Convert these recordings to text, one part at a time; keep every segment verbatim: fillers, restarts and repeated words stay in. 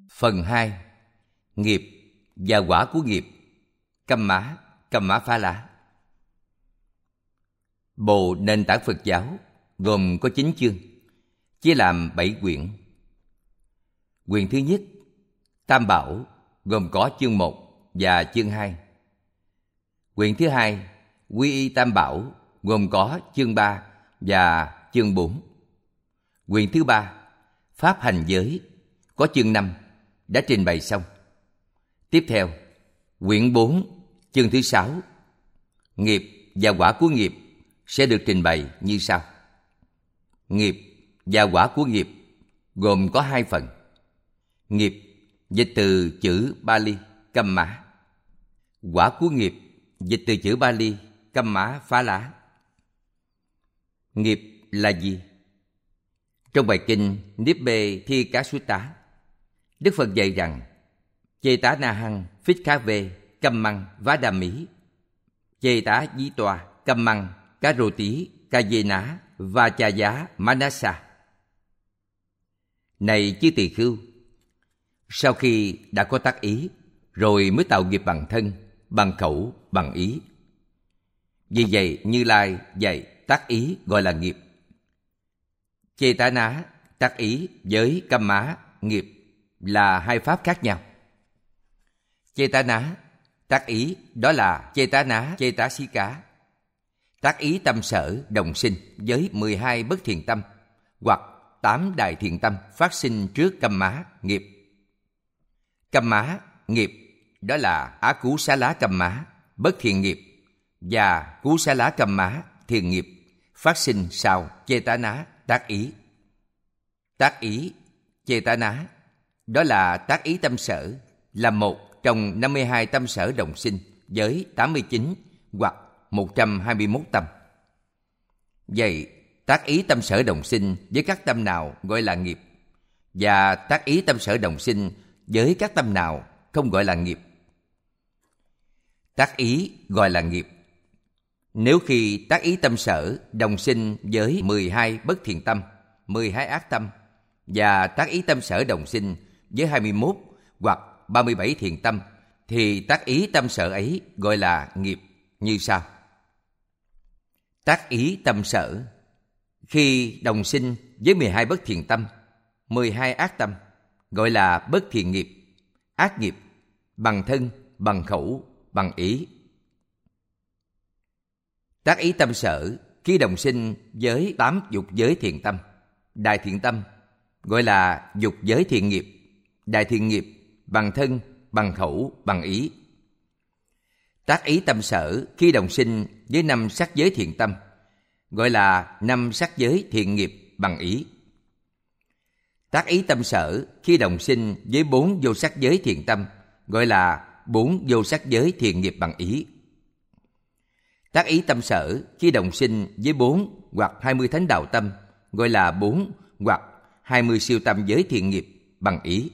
Phần hai. Nghiệp và quả của nghiệp. Kamma, Kamma Phá Lá. Bộ nền tảng Phật giáo gồm có chín chương, chia làm bảy quyển. Quyển thứ nhất, Tam Bảo, gồm có chương một và chương hai. Quyển thứ hai, Quy y Tam Bảo, gồm có chương ba và chương bốn. Quyển thứ ba, Pháp hành giới, có chương năm, đã trình bày xong. Tiếp theo, quyển bốn, chương thứ sáu, Nghiệp và quả của nghiệp, sẽ được trình bày như sau. Nghiệp và quả của nghiệp gồm có hai phần. Nghiệp dịch từ chữ Pali Kamma. Quả của nghiệp dịch từ chữ Pali Kamma Phá Lá. Nghiệp là gì? Trong bài kinh Nibbē Thi Cá Sutta, Đức Phật dạy rằng Chê tá na hăng phích khá vê căm măng vá đà mỹ, chê tá dí toa căm măng cá rô tí ca dê ná và cha giá manasa. Này chư tỳ khưu, sau khi đã có tác ý rồi mới tạo nghiệp bằng thân, bằng khẩu, bằng ý. Vì vậy Như Lai dạy tác ý gọi là nghiệp. Chê tá ná, tác ý với căm má, nghiệp là hai pháp khác nhau. Chê tá ná, tác ý đó là chê tá ná, chê tá xí cá. Tác ý tâm sở đồng sinh với mười hai bất thiện tâm hoặc tám đại thiện tâm phát sinh trước căm má, nghiệp. Căm má, nghiệp đó là á cú xá lá căm má, bất thiện nghiệp, và cú xá lá căm má, thiện nghiệp phát sinh sau chê tá ná, tác ý. Tác ý, chê tá ná đó là tác ý tâm sở, là một trong năm mươi hai tâm sở đồng sinh với tám mươi chín hoặc một trăm hai mươi mốt tâm. Vậy, tác ý tâm sở đồng sinh với các tâm nào gọi là nghiệp, và tác ý tâm sở đồng sinh với các tâm nào không gọi là nghiệp? Tác ý gọi là nghiệp nếu khi tác ý tâm sở đồng sinh với mười hai bất thiện tâm, mười hai ác tâm, và tác ý tâm sở đồng sinh với hai mươi mốt hoặc ba mươi bảy thiện tâm, thì tác ý tâm sở ấy gọi là nghiệp như sau. Tác ý tâm sở khi đồng sinh với mười hai bất thiện tâm, mười hai ác tâm, gọi là bất thiện nghiệp, ác nghiệp, bằng thân, bằng khẩu, bằng ý. Tác ý tâm sở khi đồng sinh với tám dục giới thiện tâm, đại thiện tâm, gọi là dục giới thiện nghiệp, đại thiện nghiệp, bằng thân, bằng khẩu, bằng ý. Tác ý tâm sở khi đồng sinh với năm sắc giới thiện tâm, gọi là năm sắc giới thiện nghiệp bằng ý. Tác ý tâm sở khi đồng sinh với bốn vô sắc giới thiện tâm, gọi là bốn vô sắc giới thiện nghiệp bằng ý. Tác ý tâm sở khi đồng sinh với bốn hoặc hai mươi thánh đạo tâm, gọi là bốn hoặc hai mươi siêu tâm giới thiện nghiệp bằng ý.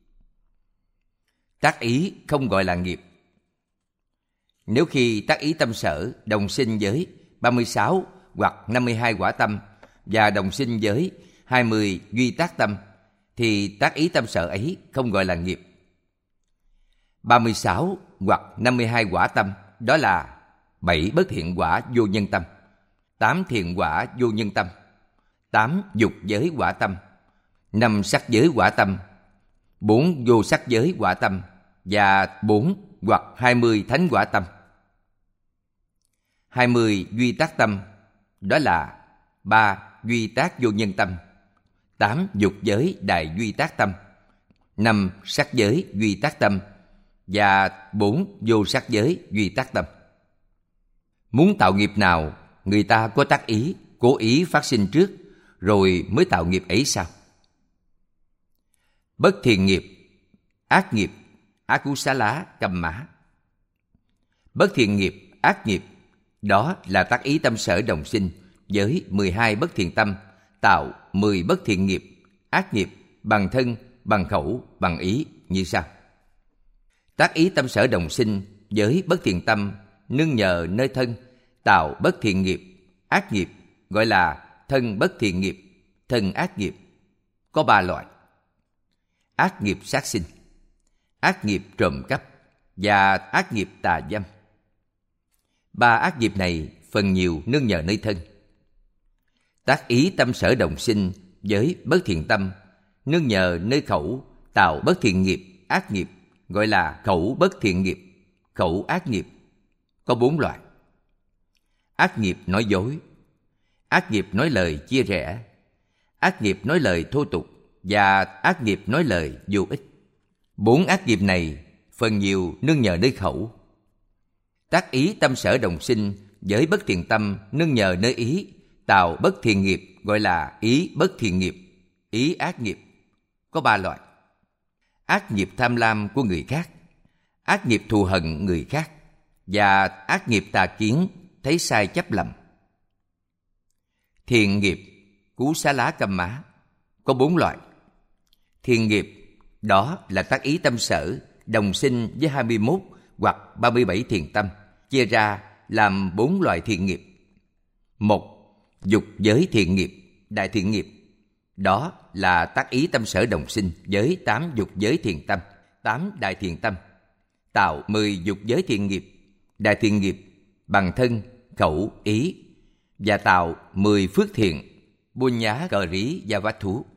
Tác ý không gọi là nghiệp nếu khi tác ý tâm sở đồng sinh với ba mươi sáu hoặc năm mươi hai quả tâm và đồng sinh với hai mươi duy tác tâm, thì tác ý tâm sở ấy không gọi là nghiệp. ba mươi sáu hoặc năm mươi hai quả tâm đó là bảy bất thiện quả vô nhân tâm, tám thiện quả vô nhân tâm, tám dục giới quả tâm, năm sắc giới quả tâm, bốn vô sắc giới quả tâm và bốn hoặc hai mươi thánh quả tâm. hai mươi duy tác tâm đó là ba duy tác vô nhân tâm, tám dục giới đại duy tác tâm, năm sắc giới duy tác tâm và bốn vô sắc giới duy tác tâm. Muốn tạo nghiệp nào, người ta có tác ý, cố ý phát sinh trước rồi mới tạo nghiệp ấy sao? Bất thiện nghiệp, ác nghiệp, akusala kamma. Bất thiện nghiệp, ác nghiệp, đó là tác ý tâm sở đồng sinh với mười hai bất thiện tâm, tạo mười bất thiện nghiệp, ác nghiệp bằng thân, bằng khẩu, bằng ý như sau. Tác ý tâm sở đồng sinh với bất thiện tâm nương nhờ nơi thân, tạo bất thiện nghiệp, ác nghiệp, gọi là thân bất thiện nghiệp, thân ác nghiệp, có ba loại. ác nghiệp sát sinh, ác nghiệp trộm cắp và ác nghiệp tà dâm. Ba ác nghiệp này phần nhiều nương nhờ nơi thân. Tác ý tâm sở đồng sinh với bất thiện tâm nương nhờ nơi khẩu tạo bất thiện nghiệp, ác nghiệp, gọi là khẩu bất thiện nghiệp, khẩu ác nghiệp. Có bốn loại. Ác nghiệp nói dối, ác nghiệp nói lời chia rẽ, ác nghiệp nói lời thô tục và ác nghiệp nói lời vô ích. Bốn ác nghiệp này phần nhiều nương nhờ nơi khẩu. Tác ý tâm sở đồng sinh với bất thiện tâm nương nhờ nơi ý tạo bất thiện nghiệp, gọi là ý bất thiện nghiệp, ý ác nghiệp. Có ba loại. Ác nghiệp tham lam của người khác, ác nghiệp thù hận người khác và ác nghiệp tà kiến thấy sai chấp lầm. Thiện nghiệp cú xá lá căm má. Có bốn loại. Thiện nghiệp đó là tác ý tâm sở đồng sinh với hai mươi mốt hoặc ba mươi bảy thiện tâm, chia ra làm bốn loại thiện nghiệp. Một, dục giới thiện nghiệp, đại thiện nghiệp. Đó là tác ý tâm sở đồng sinh với tám dục giới thiện tâm, tám đại thiện tâm, tạo mười dục giới thiện nghiệp, đại thiện nghiệp bằng thân, khẩu, ý, và tạo mười phước thiện, buôn nhá cờ rí và vát thú.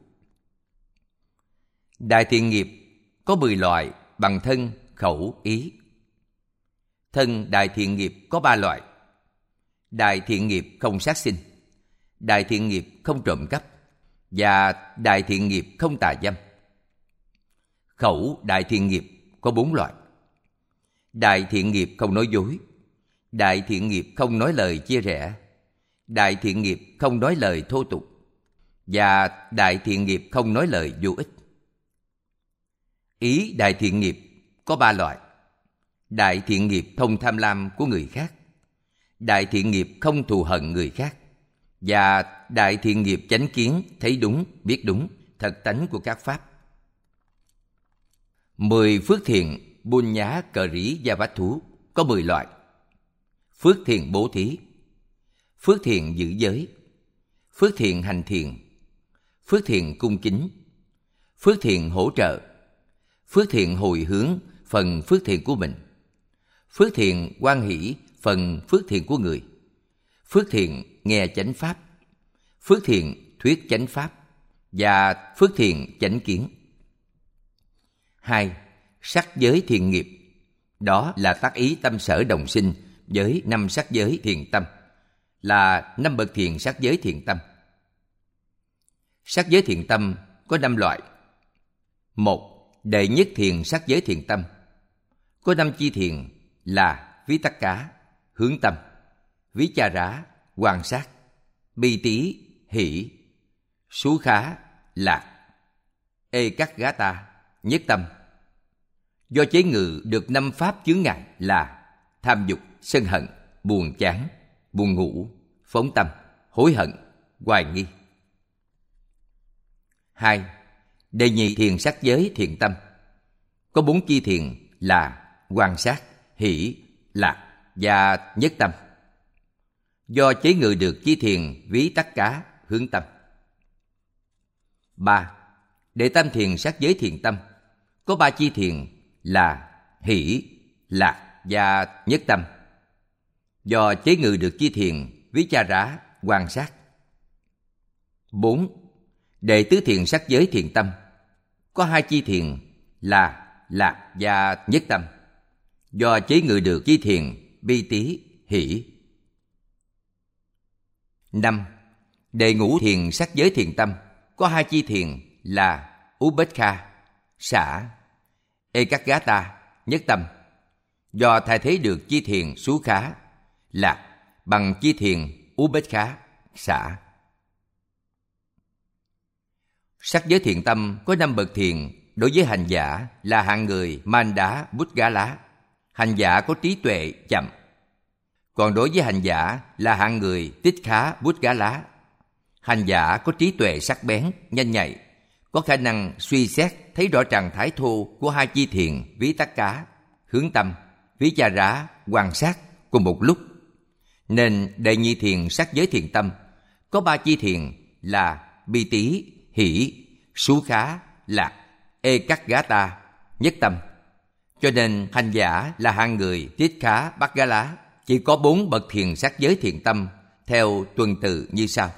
Đại thiện nghiệp có mười loại bằng thân, khẩu, ý. Thân đại thiện nghiệp có ba loại. Đại thiện nghiệp không sát sinh, đại thiện nghiệp không trộm cắp và đại thiện nghiệp không tà dâm. Khẩu đại thiện nghiệp có bốn loại. Đại thiện nghiệp không nói dối, đại thiện nghiệp không nói lời chia rẽ, đại thiện nghiệp không nói lời thô tục và đại thiện nghiệp không nói lời vô ích. Ý đại thiện nghiệp có ba loại. Đại thiện nghiệp không tham lam của người khác, đại thiện nghiệp không thù hận người khác và đại thiện nghiệp chánh kiến, thấy đúng, biết đúng, thật tánh của các pháp. Mười phước thiện buôn nhá cờ rí và vát thú có mười loại. Phước thiện bố thí, phước thiện giữ giới, phước thiện hành thiện, phước thiện cung kính, phước thiện hỗ trợ, phước thiện hồi hướng phần phước thiện của mình, phước thiện hoan hỷ phần phước thiện của người, phước thiện nghe chánh pháp, phước thiện thuyết chánh pháp và phước thiện chánh kiến. Hai, sắc giới thiện nghiệp. Đó là tác ý tâm sở đồng sinh với năm sắc giới thiện tâm, là năm bậc thiện sắc giới thiện tâm. Sắc giới thiện tâm có năm loại. Một, đệ nhất thiện sắc giới thiện tâm. Có năm chi thiện là ví tắc cá, hướng tâm, ví cha rá, quan sát, bi tí, hỷ, xú khá, lạc, ê cắt gá ta, nhất tâm. Do chế ngự được năm pháp chướng ngại là tham dục, sân hận, buồn chán, buồn ngủ, phóng tâm, hối hận, hoài nghi. Hai, đệ nhị thiền sắc giới thiện tâm. Có bốn chi thiện là quan sát, hỷ, lạc và nhất tâm. Do chế ngự được chi thiền ví tắc cá, hướng tâm. Ba, đệ tam thiền sắc giới thiện tâm. Có ba chi thiền là hỷ, lạc và nhất tâm. Do chế ngự được chi thiền ví cha rá, quan sát. Bốn, đệ tứ thiền sắc giới thiện tâm. Có hai chi thiền là lạc và nhất tâm. Do chế ngự được chi thiền bi tí, hỷ. Năm, đệ ngũ thiền sắc giới thiện tâm. Có hai chi thiền là Upekkha, xả, Ekaggata, nhất tâm. Do thay thế được chi thiền xú khá, lạc bằng chi thiền Upekkha, xả. Sắc giới thiện tâm có năm bậc thiền. Đối với hành giả là hạng người Manda Bút Gá Lá, hành giả có trí tuệ chậm. Còn đối với hành giả là hạng người Tích Khá Bút Gá Lá, hành giả có trí tuệ sắc bén, nhanh nhạy, có khả năng suy xét thấy rõ trạng thái thô của hai chi thiền ví tắc cá, hướng tâm, ví cha rá, quan sát cùng một lúc. Nên đệ nhị thiền sắc giới thiện tâm có ba chi thiền là bi tí, hỷ, xú khá, lạc Ekaggata, nhất tâm. Cho nên hành giả là hạng người Thích-khá Bát Gá Lá chỉ có bốn bậc thiền sắc giới thiện tâm theo tuần tự như sau.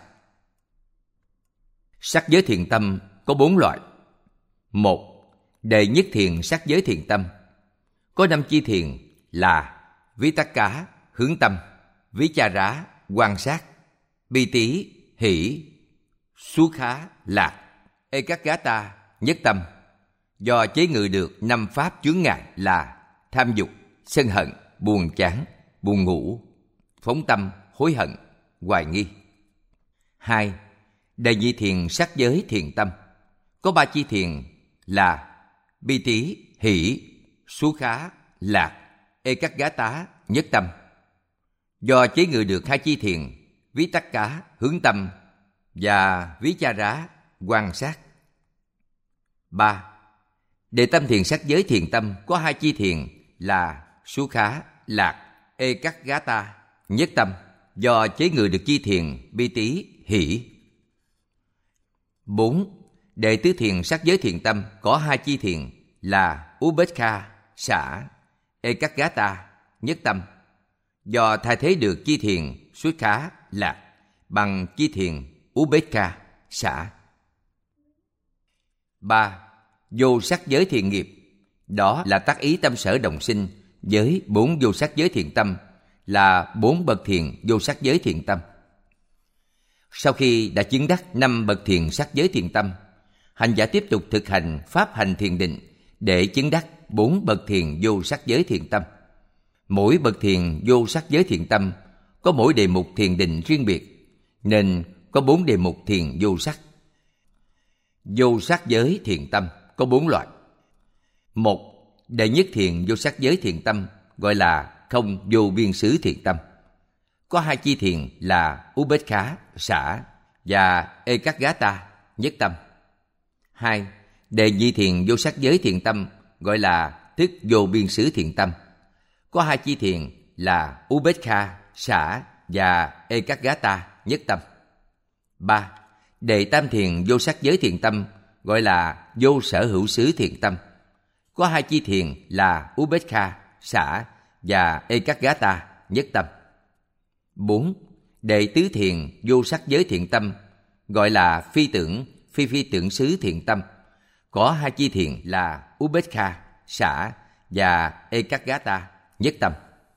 Sắc giới thiện tâm có bốn loại. Một, đệ nhất thiền sắc giới thiện tâm. Có năm chi thiền là Vitakka, hướng tâm, Vichara, quan sát, Piti, hỷ, Sukha, lạc, Ekaggata, nhất tâm. Do chế ngự được năm pháp chướng ngại là tham dục, sân hận, buồn chán, buồn ngủ, phóng tâm, hối hận, hoài nghi. Hai, đệ nhị thiền sắc giới thiện tâm. Có ba chi thiền là Piti, hỷ, Sukha, lạc, Ekaggata, nhất tâm. Do chế ngự được hai chi thiền Vitakka, hướng tâm và Vichara, quan sát. Ba, đệ tam thiền sắc giới thiện tâm có hai chi thiền là Sukha, lạc, Ekaggata, nhất tâm. Do chế ngự được chi thiền Piti, hỷ. Bốn, đệ tứ thiền sắc giới thiện tâm có hai chi thiền là Upekkha, xả, Ekaggata, nhất tâm. Do thay thế được chi thiền Sukha, lạc bằng chi thiền Upekkha, xả. Ba, vô sắc giới thiện nghiệp. Đó là tác ý tâm sở đồng sinh với bốn vô sắc giới thiện tâm, là bốn bậc thiền vô sắc giới thiện tâm. Sau khi đã chứng đắc năm bậc thiền sắc giới thiện tâm, hành giả tiếp tục thực hành pháp hành thiền định để chứng đắc bốn bậc thiền vô sắc giới thiện tâm. Mỗi bậc thiền vô sắc giới thiện tâm có mỗi đề mục thiền định riêng biệt, nên có bốn đề mục thiền vô sắc. Vô sắc giới thiện tâm có bốn loại. Một, đệ nhất thiền vô sắc giới thiện tâm gọi là không vô biên xứ thiện tâm. Có hai chi thiền là Upekkha, xả và Ekaggata, nhất tâm. Hai, đệ nhị thiền vô sắc giới thiện tâm gọi là thức vô biên xứ thiện tâm. Có hai chi thiền là Upekkha, xả và Ekaggata, nhất tâm. Ba, đệ tam thiền vô sắc giới thiện tâm gọi là vô sở hữu xứ thiện tâm. Có hai chi thiền là Upekkha, xả và Ekaggata, nhất tâm. Bốn, đệ tứ thiền vô sắc giới thiện tâm gọi là phi tưởng, phi phi tưởng xứ thiện tâm. Có hai chi thiền là Upekkha, xả và Ekaggata, nhất tâm.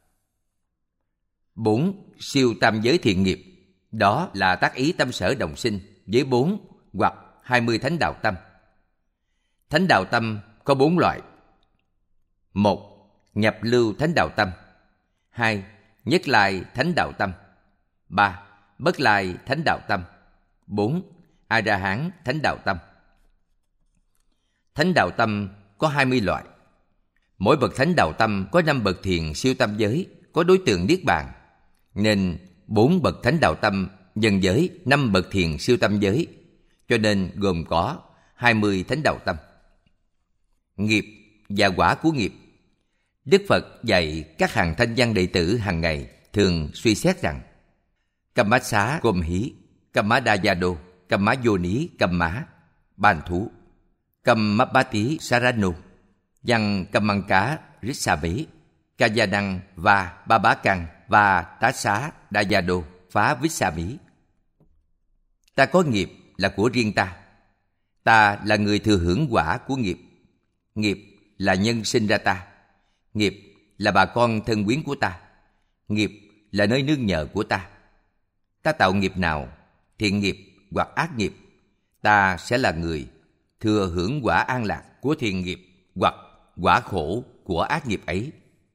Bốn, siêu tam giới thiện nghiệp. Đó là tác ý tâm sở đồng sinh với bốn hoặc hai mươi thánh đạo tâm. Thánh đạo tâm có bốn loại. Một, nhập lưu thánh đạo tâm. Hai, nhất lai thánh đạo tâm. Ba, bất lai thánh đạo tâm. Bốn, A-la-hán thánh đạo tâm. Thánh đạo tâm có hai mươi loại. Mỗi bậc thánh đạo tâm có năm bậc thiền siêu tâm giới, có đối tượng niết bàn, nên bốn bậc thánh đạo tâm nhân giới năm bậc thiền siêu tâm giới, cho nên gồm có hai mươi thánh đạo tâm. Nghiệp và quả của nghiệp. Đức Phật dạy các hàng thanh văn đệ tử hàng ngày thường suy xét rằng Kammasá gồm hí, Kammadayado, Kammayoni, Kamma, bàn thú, Kammapati Sarano, văn Kammanká Rissabế, Kayanang và Ba Bá Căn và Tá Xá Dayado phá Vissami. Ta có nghiệp là của riêng ta. Ta là người thừa hưởng quả của nghiệp. Nghiệp là nhân sinh ra ta. Nghiệp là bà con thân quyến của ta. Nghiệp là nơi nương nhờ của ta. Ta tạo nghiệp nào, thiện nghiệp hoặc ác nghiệp, ta sẽ là người thừa hưởng quả an lạc của thiện nghiệp hoặc quả khổ của ác nghiệp ấy.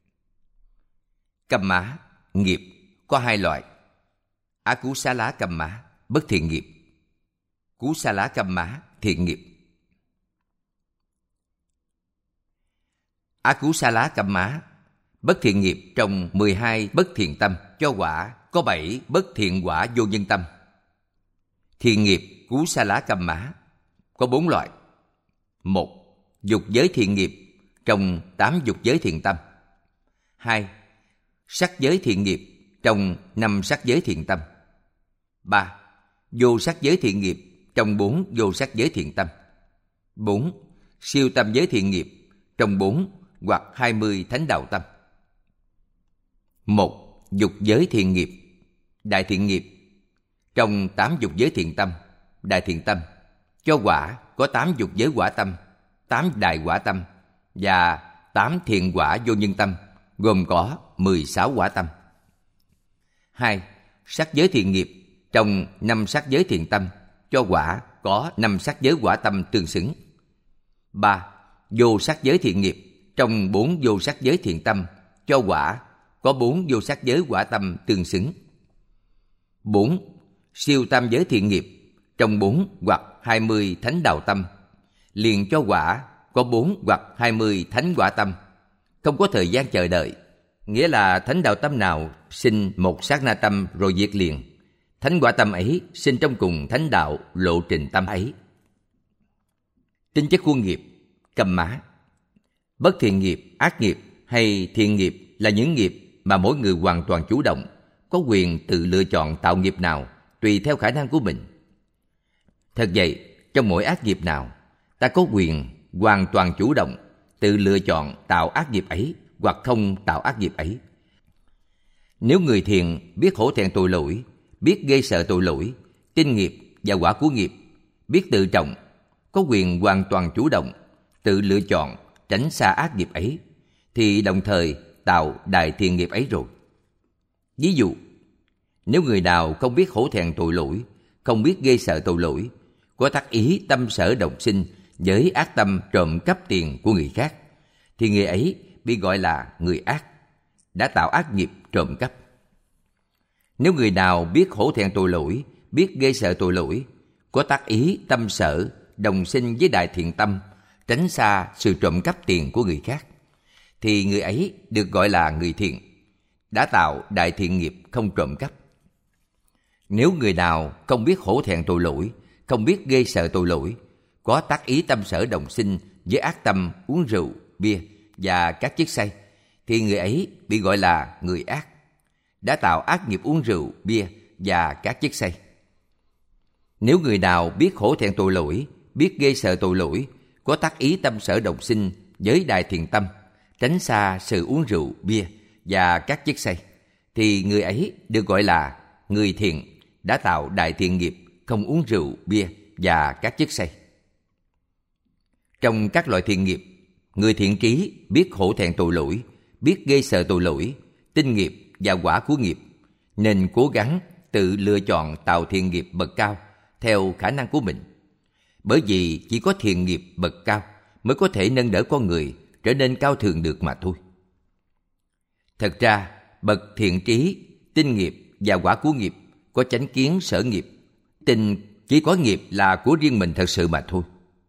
Kamma, nghiệp, có hai loại. Akusala Kamma, bất thiện nghiệp. Kusala Kamma, thiện nghiệp. Akusala Kamma, bất thiện nghiệp trong mười hai bất thiện tâm cho quả có bảy bất thiện quả vô nhân tâm. Thiện nghiệp Kusala Kamma có bốn loại. Một, dục giới thiện nghiệp trong tám dục giới thiện tâm. Hai, sắc giới thiện nghiệp trong năm sắc giới thiện tâm. Ba, vô sắc giới thiện nghiệp trong bốn vô sắc giới thiện tâm. Bốn, siêu tam giới thiện nghiệp trong bốn hoặc hai mươi thánh đạo tâm. Một, dục giới thiện nghiệp, đại thiện nghiệp. Trong tám dục giới thiện tâm, đại thiện tâm, cho quả có tám dục giới quả tâm, tám đại quả tâm và tám thiện quả vô nhân tâm, gồm có mười sáu quả tâm. Hai, sắc giới thiện nghiệp. Trong năm sắc giới thiện tâm, cho quả có năm sắc giới quả tâm tương xứng. Ba, vô sắc giới thiện nghiệp. Trong bốn vô sắc giới thiện tâm, cho quả có bốn vô sắc giới quả tâm tương xứng. Bốn, siêu tam giới thiện nghiệp. Trong bốn hoặc hai mươi thánh đạo tâm, liền cho quả có bốn hoặc hai mươi thánh quả tâm, không có thời gian chờ đợi. Nghĩa là thánh đạo tâm nào sinh một sát na tâm rồi diệt liền, thánh quả tâm ấy sinh trong cùng thánh đạo lộ trình tâm ấy. Tính chất của nghiệp, cầm má. Bất thiện nghiệp, ác nghiệp hay thiện nghiệp là những nghiệp mà mỗi người hoàn toàn chủ động, có quyền tự lựa chọn tạo nghiệp nào tùy theo khả năng của mình. Thật vậy, trong mỗi ác nghiệp nào, ta có quyền hoàn toàn chủ động tự lựa chọn tạo ác nghiệp ấy hoặc không tạo ác nghiệp ấy. Nếu người thiện biết hổ thẹn tội lỗi, biết ghê sợ tội lỗi, tin nghiệp và quả của nghiệp, biết tự trọng, có quyền hoàn toàn chủ động tự lựa chọn tránh xa ác nghiệp ấy, thì đồng thời tạo đại thiện nghiệp ấy rồi. Ví dụ, nếu người nào không biết hổ thẹn tội lỗi, không biết ghê sợ tội lỗi, có tác ý tâm sở đồng sinh với ác tâm trộm cắp tiền của người khác, thì người ấy bị gọi là người ác, đã tạo ác nghiệp trộm cắp. Nếu người nào biết hổ thẹn tội lỗi, biết ghê sợ tội lỗi, có tác ý tâm sở đồng sinh với đại thiện tâm, tránh xa sự trộm cắp tiền của người khác, thì người ấy được gọi là người thiện, đã tạo đại thiện nghiệp không trộm cắp. Nếu người nào không biết hổ thẹn tội lỗi, không biết ghê sợ tội lỗi, có tác ý tâm sở đồng sinh với ác tâm uống rượu, bia và các chất say, thì người ấy bị gọi là người ác, đã tạo ác nghiệp uống rượu, bia và các chất say. Nếu người nào biết hổ thẹn tội lỗi, biết ghê sợ tội lỗi, có tác ý tâm sở đồng sinh với đại thiện tâm, tránh xa sự uống rượu, bia và các chất say, thì người ấy được gọi là người thiện, đã tạo đại thiện nghiệp không uống rượu, bia và các chất say. Trong các loại thiện nghiệp, người thiện trí biết hổ thẹn tội lỗi, biết ghê sợ tội lỗi, tin nghiệp và quả của nghiệp, nên cố gắng tự lựa chọn tạo thiện nghiệp bậc cao theo khả năng của mình. Bởi vì chỉ có thiện nghiệp bậc cao mới có thể nâng đỡ con người trở nên cao thượng được mà thôi. Thật ra, bậc thiện trí, tin nghiệp và quả của nghiệp có chánh kiến sở nghiệp, tin chỉ có nghiệp là của riêng mình thật sự mà thôi.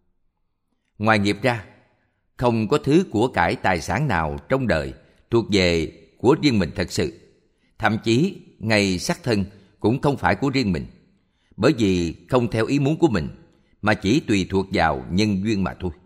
Ngoài nghiệp ra, không có thứ của cải tài sản nào trong đời thuộc về của riêng mình thật sự. Thậm chí, ngay sắc thân cũng không phải của riêng mình, bởi vì không theo ý muốn của mình, mà chỉ tùy thuộc vào nhân duyên mà thôi.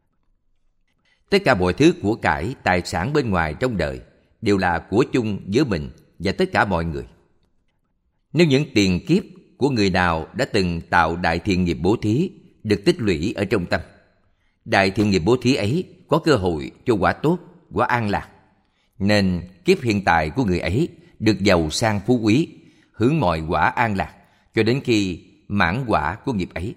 Tất cả mọi thứ của cải tài sản bên ngoài trong đời đều là của chung giữa mình và tất cả mọi người. Nếu những tiền kiếp của người nào đã từng tạo đại thiện nghiệp bố thí được tích lũy ở trong tâm, đại thiện nghiệp bố thí ấy có cơ hội cho quả tốt, quả an lạc, nên kiếp hiện tại của người ấy được giàu sang phú quý, hưởng mọi quả an lạc cho đến khi mãn quả của nghiệp ấy.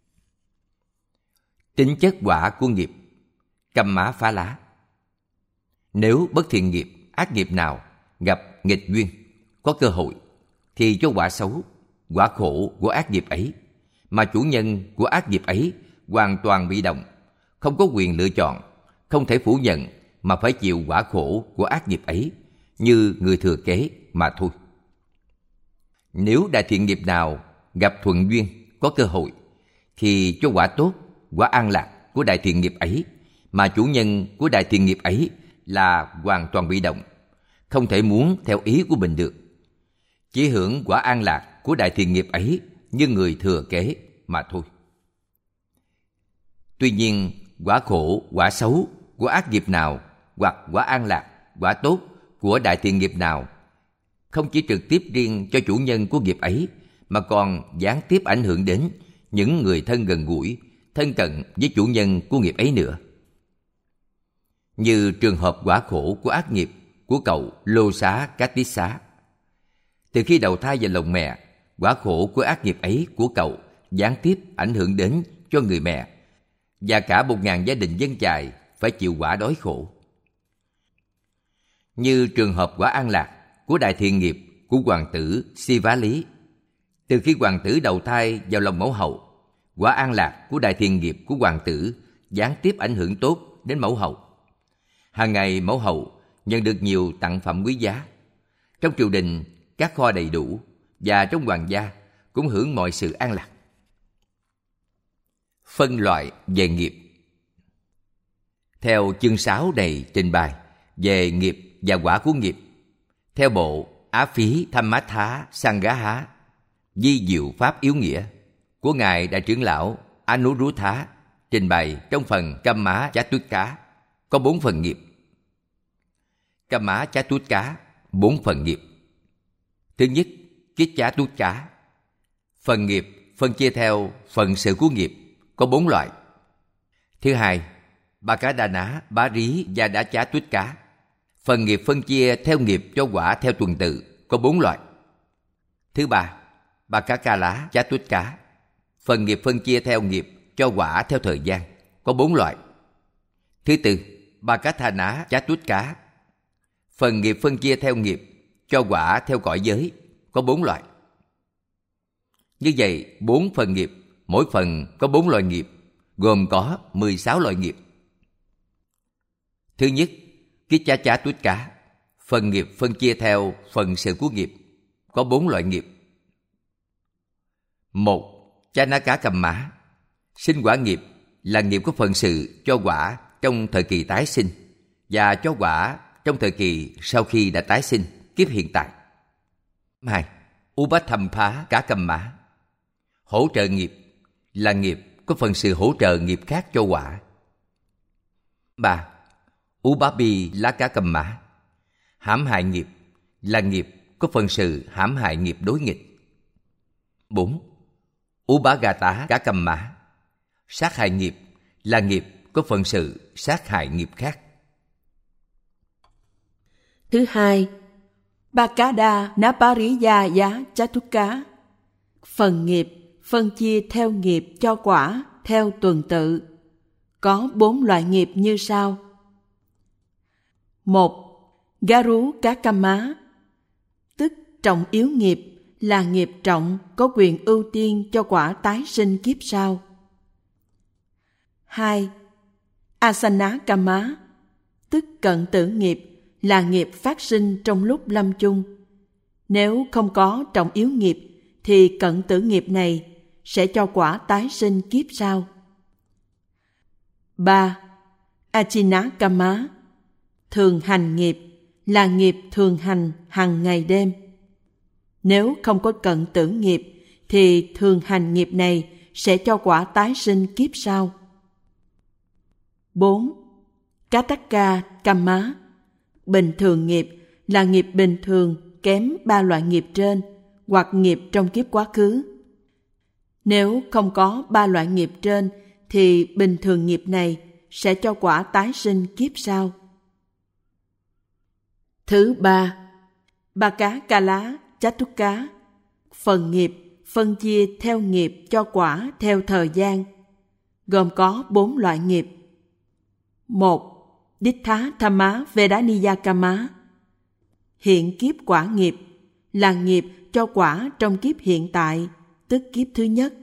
Tính chất quả của nghiệp, căm má phá lá. Nếu bất thiện nghiệp, ác nghiệp nào gặp nghịch duyên, có cơ hội, thì cho quả xấu, quả khổ của ác nghiệp ấy, mà chủ nhân của ác nghiệp ấy hoàn toàn bị động, không có quyền lựa chọn, không thể phủ nhận mà phải chịu quả khổ của ác nghiệp ấy như người thừa kế mà thôi. Nếu đại thiện nghiệp nào gặp thuận duyên, có cơ hội, thì cho quả tốt, quả an lạc của đại thiện nghiệp ấy, mà chủ nhân của đại thiện nghiệp ấy là hoàn toàn bị động, không thể muốn theo ý của mình được, chỉ hưởng quả an lạc của đại thiện nghiệp ấy như người thừa kế mà thôi. Tuy nhiên, quả khổ, quả xấu của ác nghiệp nào hoặc quả an lạc, quả tốt của đại thiện nghiệp nào không chỉ trực tiếp riêng cho chủ nhân của nghiệp ấy, mà còn gián tiếp ảnh hưởng đến những người thân gần gũi, thân cận với chủ nhân của nghiệp ấy nữa. Như trường hợp quả khổ của ác nghiệp của cậu Lô Xá Cát Tít Xá. Từ khi đầu thai vào lồng mẹ, quả khổ của ác nghiệp ấy của cậu gián tiếp ảnh hưởng đến cho người mẹ và cả một ngàn gia đình dân chài phải chịu quả đói khổ. Như trường hợp quả an lạc của đại thiện nghiệp của hoàng tử Si Vá Lý. Từ khi hoàng tử đầu thai vào lòng mẫu hậu, quả an lạc của đại thiện nghiệp của hoàng tử gián tiếp ảnh hưởng tốt đến mẫu hậu. Hàng ngày mẫu hậu nhận được nhiều tặng phẩm quý giá. Trong triều đình, các kho đầy đủ, và trong hoàng gia cũng hưởng mọi sự an lạc. Phân loại về nghiệp. Theo chương sáu này trình bày về nghiệp và quả của nghiệp, theo bộ Á Phí Thammattha Sanghá Di Diệu Pháp Yếu Nghĩa của Ngài Đại trưởng lão Anuruddha trình bày trong phần Kamma Chatutka có bốn phần nghiệp. Kamma Chatutka, bốn phần nghiệp. Thứ nhất, Kiccatutka. Phần nghiệp phân chia theo phần sự của nghiệp có bốn loại. Thứ hai, Bhakadana Bá Rí Gia Đá Chá Tuyết Cá. Phần nghiệp phân chia theo nghiệp cho quả theo tuần tự có bốn loại. Thứ ba, Bhakakala Chá Tuyết Cá. Phần nghiệp phân chia theo nghiệp cho quả theo thời gian có bốn loại. Thứ tư, Bhakathana Chá Tuyết Cá. Phần nghiệp phân chia theo nghiệp cho quả theo cõi giới có bốn loại. Như vậy, bốn phần nghiệp, mỗi phần có bốn loại nghiệp, gồm có mười sáu loại nghiệp. Thứ nhất, Kiccá Tuyết Cá. Phần nghiệp phân chia theo phần sự của nghiệp, có bốn loại nghiệp. Một, Chanaka Kamma. Sinh quả nghiệp là nghiệp có phần sự cho quả trong thời kỳ tái sinh và cho quả trong thời kỳ sau khi đã tái sinh, kiếp hiện tại. Hai, Upathampa Cá Kamma. Hỗ trợ nghiệp là nghiệp có phần sự hỗ trợ nghiệp khác cho quả. Ba, Upabi Laka Kamma. Hãm hại nghiệp là nghiệp có phần sự hãm hại nghiệp đối nghịch. Bốn, Upagata Cá Kamma. Sát hại nghiệp là nghiệp có phần sự sát hại nghiệp khác. Thứ hai, Bhakada Napariya Giá Chatuka. Phần nghiệp phân chia theo nghiệp cho quả theo tuần tự. Có bốn loại nghiệp như sau. Một, Garu Cá Kamma, tức trọng yếu nghiệp là nghiệp trọng có quyền ưu tiên cho quả tái sinh kiếp sau. Hai, Asana Kamma, tức cận tử nghiệp là nghiệp phát sinh trong lúc lâm chung. Nếu không có trọng yếu nghiệp thì cận tử nghiệp này sẽ cho quả tái sinh kiếp sau. Ba, Achina Kamma, thường hành nghiệp là nghiệp thường hành hằng ngày đêm. Nếu không có cận tử nghiệp thì thường hành nghiệp này sẽ cho quả tái sinh kiếp sau. Bốn, Kataka Kamma, bình thường nghiệp là nghiệp bình thường kém ba loại nghiệp trên hoặc nghiệp trong kiếp quá khứ. Nếu không có ba loại nghiệp trên thì bình thường nghiệp này sẽ cho quả tái sinh kiếp sau. Thứ ba, Bhakakala Chatuka. Phần nghiệp phân chia theo nghiệp cho quả theo thời gian, gồm có bốn loại nghiệp. Một, Dittha Thamma Vedaniya Kamma. Hiện kiếp quả nghiệp là nghiệp cho quả trong kiếp hiện tại, tức kiếp thứ nhất.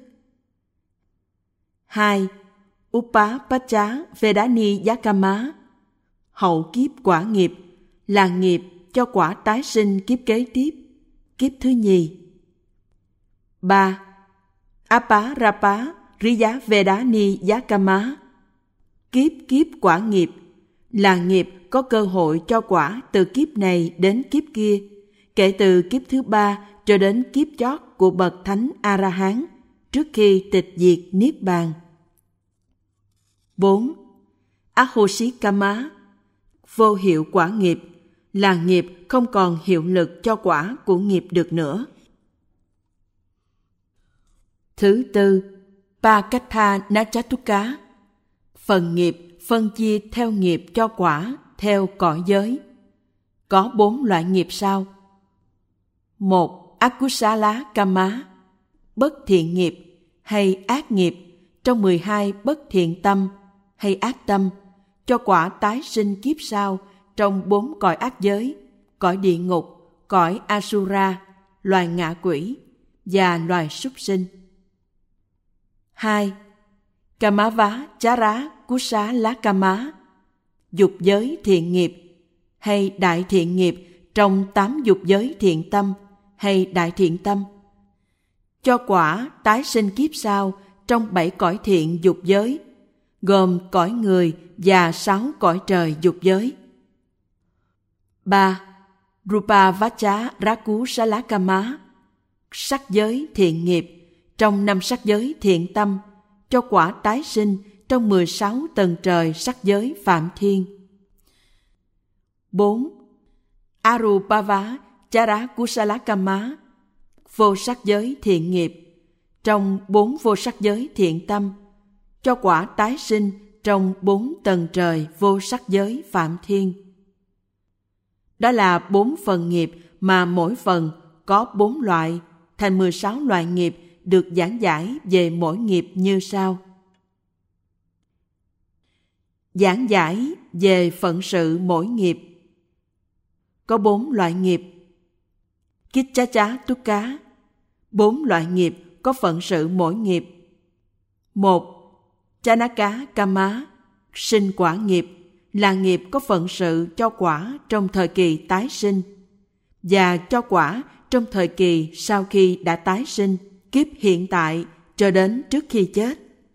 Hai, Upapacha Vedaniya Kamma. Hậu kiếp quả nghiệp là nghiệp cho quả tái sinh kiếp kế tiếp, kiếp thứ nhì. Ba, Aparapa Riya Vedaniya Kamma. Kiếp kiếp quả nghiệp là nghiệp có cơ hội cho quả từ kiếp này đến kiếp kia, kể từ kiếp thứ ba cho đến kiếp chót của bậc thánh A-la-hán trước khi tịch diệt niết bàn. Bốn, Ahosi Kamma. Vô hiệu quả nghiệp là nghiệp không còn hiệu lực cho quả của nghiệp được nữa. Thứ tư, Pakatha Nachatuka. Phần nghiệp phân chia theo nghiệp cho quả theo cõi giới. Có bốn loại nghiệp sau. Một. Akusala Kama, bất thiện nghiệp hay ác nghiệp trong mười hai bất thiện tâm hay ác tâm, cho quả tái sinh kiếp sau trong bốn cõi ác giới, cõi địa ngục, cõi Asura, loài ngạ quỷ và loài súc sinh. Hai. Kamava Chara Kusala Kama, dục giới thiện nghiệp hay đại thiện nghiệp trong tám dục giới thiện tâm hay đại thiện tâm, cho quả tái sinh kiếp sau trong bảy cõi thiện dục giới, gồm cõi người và sáu cõi trời dục giới. Ba. Rupa Vacha Raku Salakama, sắc giới thiện nghiệp trong năm sắc giới thiện tâm, cho quả tái sinh trong mười sáu tầng trời sắc giới Phạm Thiên. Bốn. Arupava Chara Kusalakama, vô sắc giới thiện nghiệp trong bốn vô sắc giới thiện tâm, cho quả tái sinh trong bốn tầng trời vô sắc giới Phạm Thiên. Đó là bốn phần nghiệp mà mỗi phần có bốn loại, thành mười sáu loại nghiệp được giảng giải về mỗi nghiệp như sau. Giảng giải về phận sự mỗi nghiệp. Có bốn loại nghiệp. Kichacha Tukka, bốn loại nghiệp có phận sự mỗi nghiệp. Một. Chanaka Kama, sinh quả nghiệp, là nghiệp có phận sự cho quả trong thời kỳ tái sinh và cho quả trong thời kỳ sau khi đã tái sinh, kiếp hiện tại cho đến trước khi chết.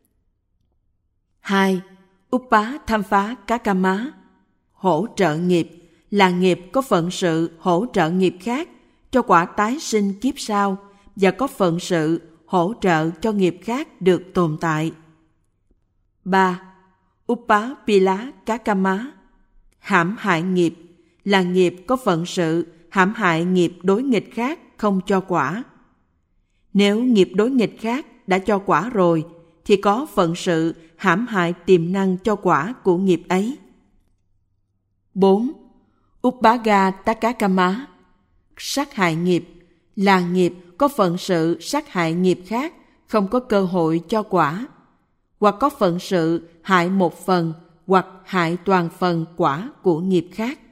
Hai. Uppa Thampa Kakama, hỗ trợ nghiệp, là nghiệp có phận sự hỗ trợ nghiệp khác cho quả tái sinh kiếp sau và có phận sự hỗ trợ cho nghiệp khác được tồn tại. Ba. Uppapila Kakama, hãm hại nghiệp, là nghiệp có phận sự hãm hại nghiệp đối nghịch khác không cho quả. Nếu nghiệp đối nghịch khác đã cho quả rồi, thì có phận sự hãm hại tiềm năng cho quả của nghiệp ấy. Bốn. Uppaga Takakama, sát hại nghiệp, là nghiệp có phận sự sát hại nghiệp khác không có cơ hội cho quả, hoặc có phận sự hại một phần hoặc hại toàn phần quả của nghiệp khác.